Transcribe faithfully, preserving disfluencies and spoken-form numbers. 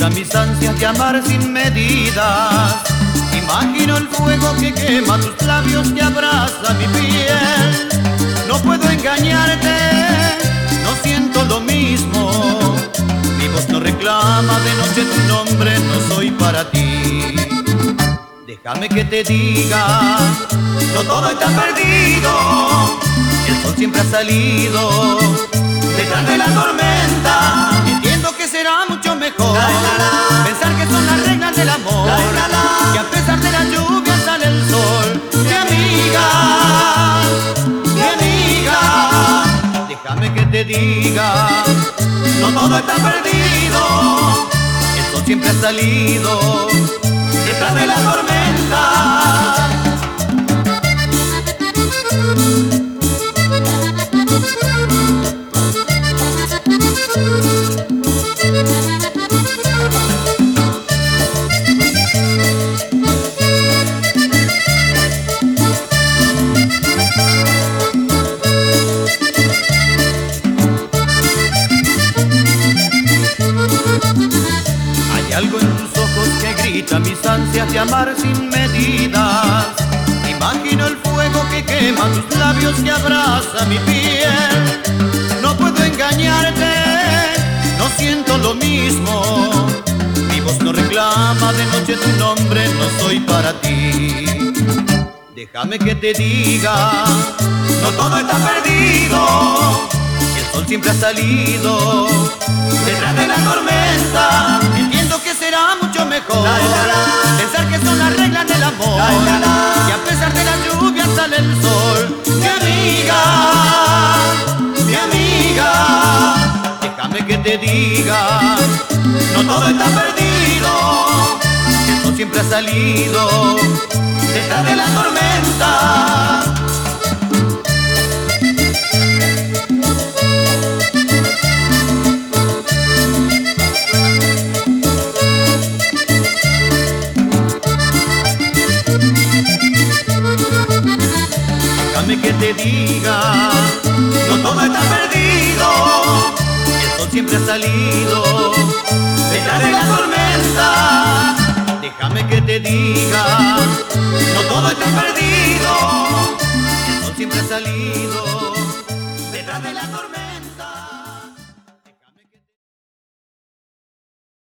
grita mis ansias de amar sin medidas. Imagino el fuego que quema tus labios, que abraza mi piel. No puedo engañarte, no siento lo mismo. Mi voz no reclama de noche tu nombre, no soy para ti. Déjame que te diga, no todo está perdido. El sol siempre ha salido detrás de la tormenta. Entiendo que será mucho mejor la, la, la. pensar que son las reglas del amor, la, la, la. que a pesar de la lluvia sale el sol. Mi amiga, mi amiga, déjame que te diga, no todo está perdido. El sol siempre ha salido detrás de la tormenta. Hay algo en tus ojos que grita mis ansias de amar sin medidas. Imagino el fuego que quema tus labios, que abraza mi piel. No puedo engañarte, no siento lo mismo. Mi voz no reclama de noche tu nombre, no soy para ti. Déjame que te diga, no todo está perdido. El sol siempre ha salido detrás de la tormenta. Entiendo que será mucho mejor la, la, la. pensar que son las reglas del amor, la, la, la. que a pesar de la lluvia sale el sol. Mi amiga, mi amiga, déjame que te diga, no todo está perdido. El sol siempre ha salido detrás de la tormenta. Déjame que te diga, no todo está perdido. El sol siempre ha salido detrás de la tormenta. Déjame que te diga,